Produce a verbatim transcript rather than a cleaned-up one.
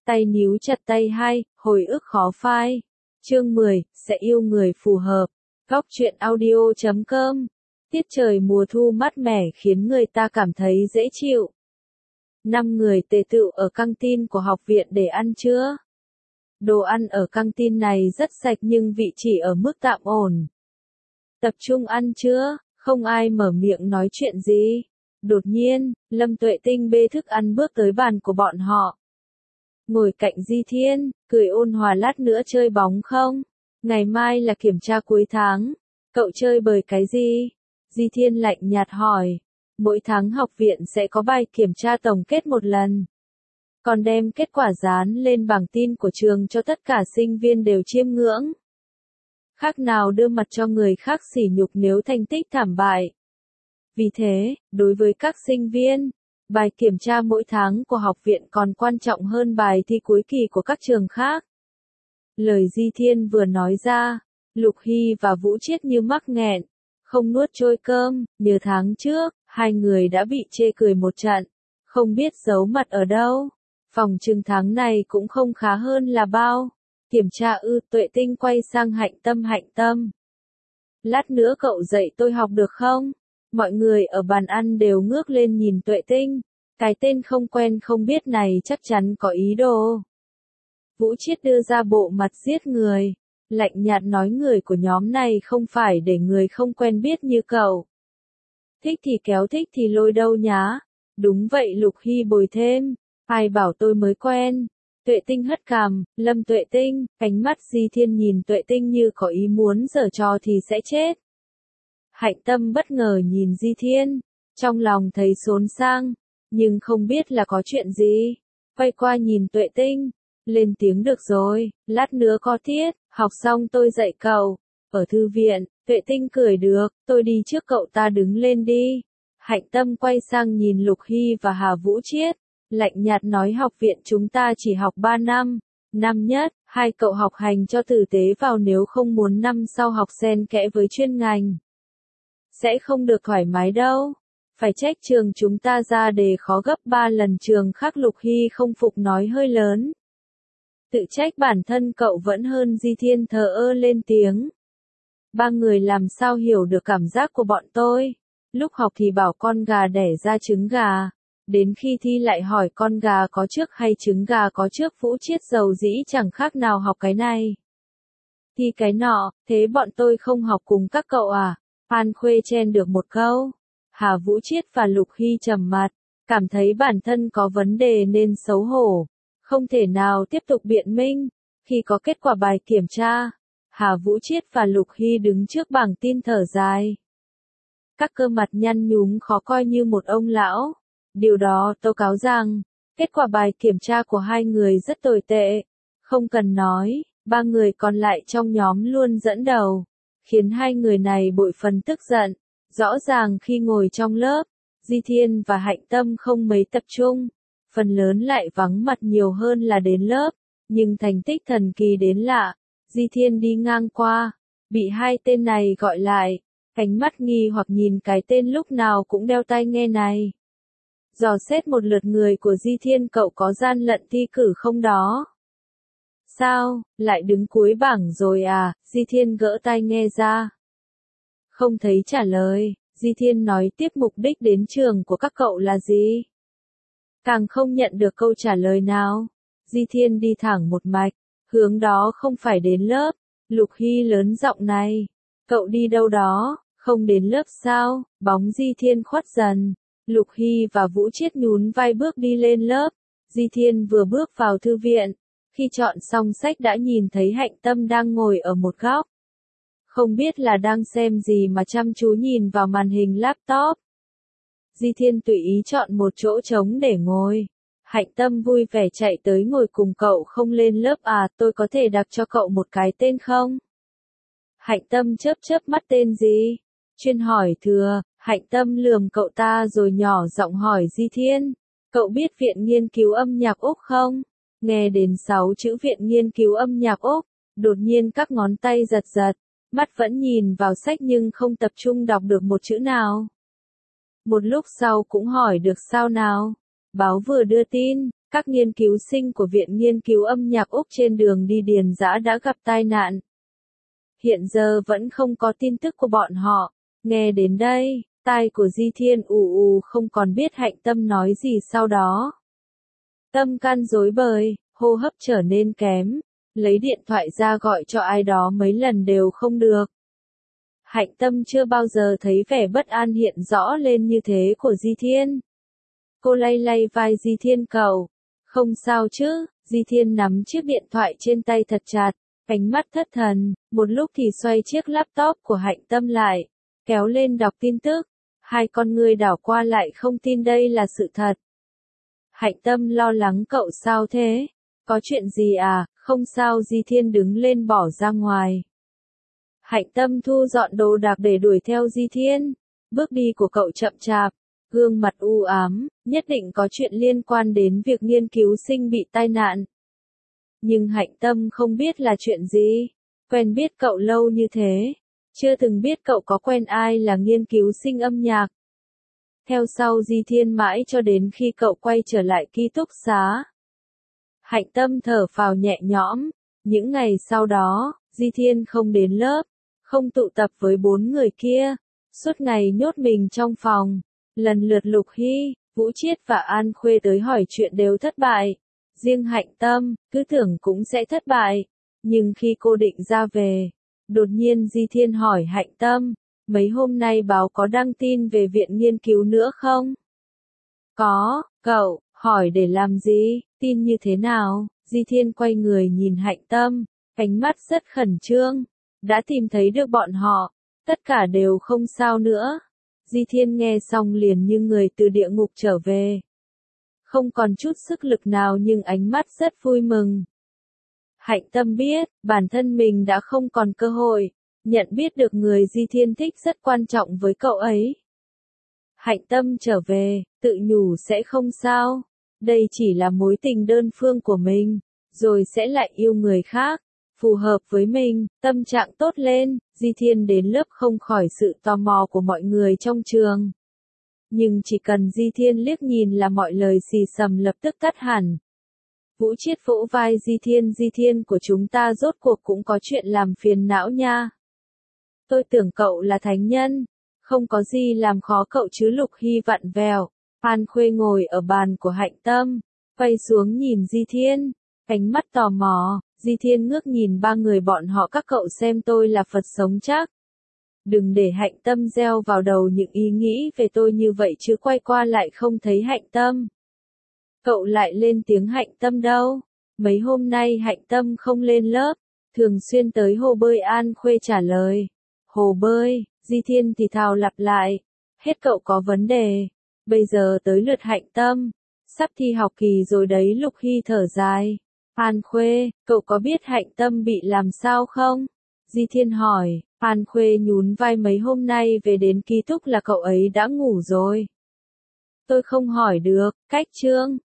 Tay níu chặt tay hai, hồi ức khó phai. Chương mười, sẽ yêu người phù hợp. Góc truyện audio chấm com. Tiết trời mùa thu mát mẻ khiến người ta cảm thấy dễ chịu. Năm người tề tựu ở căng tin của học viện để ăn trưa. Đồ ăn ở căng tin này rất sạch nhưng vị chỉ ở mức tạm ổn. Tập trung ăn trưa, không ai mở miệng nói chuyện gì. Đột nhiên, Lâm Tuệ Tinh bê thức ăn bước tới bàn của bọn họ. Ngồi cạnh Di Thiên, cười ôn hòa, lát nữa chơi bóng không? Ngày mai là kiểm tra cuối tháng. Cậu chơi bời cái gì? Di Thiên lạnh nhạt hỏi. Mỗi tháng học viện sẽ có bài kiểm tra tổng kết một lần. Còn đem kết quả dán lên bảng tin của trường cho tất cả sinh viên đều chiêm ngưỡng. Khác nào đưa mặt cho người khác sỉ nhục nếu thành tích thảm bại. Vì thế, đối với các sinh viên, bài kiểm tra mỗi tháng của học viện còn quan trọng hơn bài thi cuối kỳ của các trường khác. Lời Di Thiên vừa nói ra, Lục Hy và Vũ Chiết như mắc nghẹn, không nuốt trôi cơm. Nhớ tháng trước, hai người đã bị chê cười một trận, không biết giấu mặt ở đâu. Phòng trừng tháng này cũng không khá hơn là bao. Kiểm tra ư? Tuệ Tinh quay sang Hạnh Tâm. Hạnh Tâm, lát nữa cậu dạy tôi học được không? Mọi người ở bàn ăn đều ngước lên nhìn Tuệ Tinh. Cái tên không quen không biết này chắc chắn có ý đồ. Vũ Chiết đưa ra bộ mặt giết người, lạnh nhạt nói người của nhóm này không phải để người không quen biết như cậu. Thích thì kéo, thích thì lôi đâu nhá. Đúng vậy, Lục Hy bồi thêm. Ai bảo tôi mới quen. Tuệ Tinh hất cằm. Lâm Tuệ Tinh, ánh mắt Di Thiên nhìn Tuệ Tinh như có ý muốn giở trò thì sẽ chết. Hạnh Tâm bất ngờ nhìn Di Thiên, trong lòng thấy xốn sang, nhưng không biết là có chuyện gì. Quay qua nhìn Tuệ Tinh, lên tiếng được rồi, lát nữa có tiết, học xong tôi dạy cậu. Ở thư viện, Tuệ Tinh cười được, tôi đi trước cậu, ta đứng lên đi. Hạnh Tâm quay sang nhìn Lục Hy và Hà Vũ Chiết, lạnh nhạt nói học viện chúng ta chỉ học ba năm, năm nhất, hai cậu học hành cho tử tế vào nếu không muốn năm sau học xen kẽ với chuyên ngành. Sẽ không được thoải mái đâu. Phải trách trường chúng ta ra đề khó gấp ba lần trường khác. Lục Hy không phục nói hơi lớn. Tự trách bản thân cậu vẫn hơn. Di Thiên thờ ơ lên tiếng. Ba người làm sao hiểu được cảm giác của bọn tôi. Lúc học thì bảo con gà đẻ ra trứng gà. Đến khi thi lại hỏi con gà có trước hay trứng gà có trước. Vũ Chiết dầu dĩ chẳng khác nào học cái này thi cái nọ. Thế bọn tôi không học cùng các cậu à? Phan Khuê chen được một câu. Hà Vũ Chiết và Lục Hy trầm mặt, cảm thấy bản thân có vấn đề nên xấu hổ, không thể nào tiếp tục biện minh. Khi có kết quả bài kiểm tra, Hà Vũ Chiết và Lục Hy đứng trước bảng tin thở dài. Các cơ mặt nhăn nhúm khó coi như một ông lão. Điều đó tố cáo rằng, kết quả bài kiểm tra của hai người rất tồi tệ. Không cần nói, ba người còn lại trong nhóm luôn dẫn đầu, khiến hai người này bội phần tức giận. Rõ ràng khi ngồi trong lớp, Di Thiên và Hạnh Tâm không mấy tập trung, phần lớn lại vắng mặt nhiều hơn là đến lớp, nhưng thành tích thần kỳ đến lạ. Di Thiên đi ngang qua, bị hai tên này gọi lại, ánh mắt nghi hoặc nhìn cái tên lúc nào cũng đeo tai nghe này. Dò xét một lượt người của Di Thiên, cậu có gian lận thi cử không đó? Sao, lại đứng cuối bảng rồi à? Di Thiên gỡ tai nghe ra. Không thấy trả lời, Di Thiên nói tiếp, mục đích đến trường của các cậu là gì? Càng không nhận được câu trả lời nào. Di Thiên đi thẳng một mạch, hướng đó không phải đến lớp. Lục Hy lớn giọng này. Cậu đi đâu đó, không đến lớp sao? Bóng Di Thiên khuất dần. Lục Hy và Vũ Chiết nhún vai bước đi lên lớp. Di Thiên vừa bước vào thư viện. Khi chọn xong sách đã nhìn thấy Hạnh Tâm đang ngồi ở một góc. Không biết là đang xem gì mà chăm chú nhìn vào màn hình laptop. Di Thiên tùy ý chọn một chỗ trống để ngồi. Hạnh Tâm vui vẻ chạy tới ngồi cùng cậu. Không lên lớp à? Tôi có thể đặt cho cậu một cái tên không? Hạnh Tâm chớp chớp mắt. Tên gì? Chuyên hỏi thừa. Hạnh Tâm lườm cậu ta rồi nhỏ giọng hỏi Di Thiên. Cậu biết Viện Nghiên cứu Âm nhạc Úc không? Nghe đến sáu chữ Viện Nghiên cứu Âm nhạc Úc, đột nhiên các ngón tay giật giật, mắt vẫn nhìn vào sách nhưng không tập trung đọc được một chữ nào. Một lúc sau cũng hỏi được sao nào? Báo vừa đưa tin, Các nghiên cứu sinh của Viện Nghiên cứu âm nhạc Úc trên đường đi Điền Dã đã gặp tai nạn. Hiện giờ vẫn không có tin tức của bọn họ. Nghe đến đây, tai của Di Thiên ù ù không còn biết Hạnh Tâm nói gì sau đó. Tâm can rối bời, hô hấp trở nên kém, lấy điện thoại ra gọi cho ai đó mấy lần đều không được. Hạnh Tâm chưa bao giờ thấy vẻ bất an hiện rõ lên như thế của Di Thiên. Cô lay lay vai Di Thiên cậu. Không sao chứ, Di Thiên nắm chiếc điện thoại trên tay thật chặt, ánh mắt thất thần, một lúc thì xoay chiếc laptop của Hạnh Tâm lại, kéo lên đọc tin tức. Hai con người đảo qua lại không tin đây là sự thật. Hạnh Tâm lo lắng cậu sao thế? Có chuyện gì à? Không sao. Di Thiên đứng lên bỏ ra ngoài. Hạnh Tâm thu dọn đồ đạc để đuổi theo Di Thiên. Bước đi của cậu chậm chạp, gương mặt u ám, nhất định có chuyện liên quan đến việc nghiên cứu sinh bị tai nạn. Nhưng Hạnh Tâm không biết là chuyện gì. Quen biết cậu lâu như thế, chưa từng biết cậu có quen ai là nghiên cứu sinh âm nhạc. Theo sau Di Thiên mãi cho đến khi cậu quay trở lại ký túc xá. Hạnh Tâm thở phào nhẹ nhõm. Những ngày sau đó, Di Thiên không đến lớp, không tụ tập với bốn người kia, suốt ngày nhốt mình trong phòng. Lần lượt Lục Hy, Vũ Chiết và An Khuê tới hỏi chuyện đều thất bại. Riêng Hạnh Tâm, cứ tưởng cũng sẽ thất bại. Nhưng khi cô định ra về, đột nhiên Di Thiên hỏi Hạnh Tâm, mấy hôm nay báo có đăng tin về viện nghiên cứu nữa không? Có. Cậu hỏi để làm gì? Tin như thế nào? Di Thiên quay người nhìn Hạnh Tâm, ánh mắt rất khẩn trương. Đã tìm thấy được bọn họ, tất cả đều không sao nữa. Di Thiên nghe xong liền như người từ địa ngục trở về. Không còn chút sức lực nào nhưng ánh mắt rất vui mừng. Hạnh Tâm biết, bản thân mình đã không còn cơ hội, nhận biết được người Di Thiên thích rất quan trọng với cậu ấy. Hạnh Tâm trở về, tự nhủ sẽ không sao. Đây chỉ là mối tình đơn phương của mình, rồi sẽ lại yêu người khác, phù hợp với mình, tâm trạng tốt lên. Di Thiên đến lớp không khỏi sự tò mò của mọi người trong trường. Nhưng chỉ cần Di Thiên liếc nhìn là mọi lời xì xầm lập tức tắt hẳn. Vũ Chiết vỗ vai Di Thiên. Di Thiên của chúng ta rốt cuộc cũng có chuyện làm phiền não nha. Tôi tưởng cậu là thánh nhân, không có gì làm khó cậu chứ. Lục Hy vặn vẹo. An Khuê ngồi ở bàn của Hạnh Tâm, quay xuống nhìn Di Thiên, ánh mắt tò mò. Di Thiên ngước nhìn ba người bọn họ, các cậu xem tôi là Phật sống chắc. Đừng để Hạnh Tâm gieo vào đầu những ý nghĩ về tôi như vậy chứ. Quay qua lại không thấy Hạnh Tâm. Cậu lại lên tiếng. Hạnh Tâm đâu? Mấy hôm nay Hạnh Tâm không lên lớp, thường xuyên tới hồ bơi. An Khuê trả lời. Hồ bơi? Di Thiên thì thào lặp lại. Hết cậu có vấn đề. Bây giờ tới lượt Hạnh Tâm. Sắp thi học kỳ rồi đấy. Lục Hy thở dài. An Khuê, cậu có biết Hạnh Tâm bị làm sao không? Di Thiên hỏi. An Khuê nhún vai. Mấy hôm nay về đến ký túc là cậu ấy đã ngủ rồi. Tôi không hỏi được. Cách chương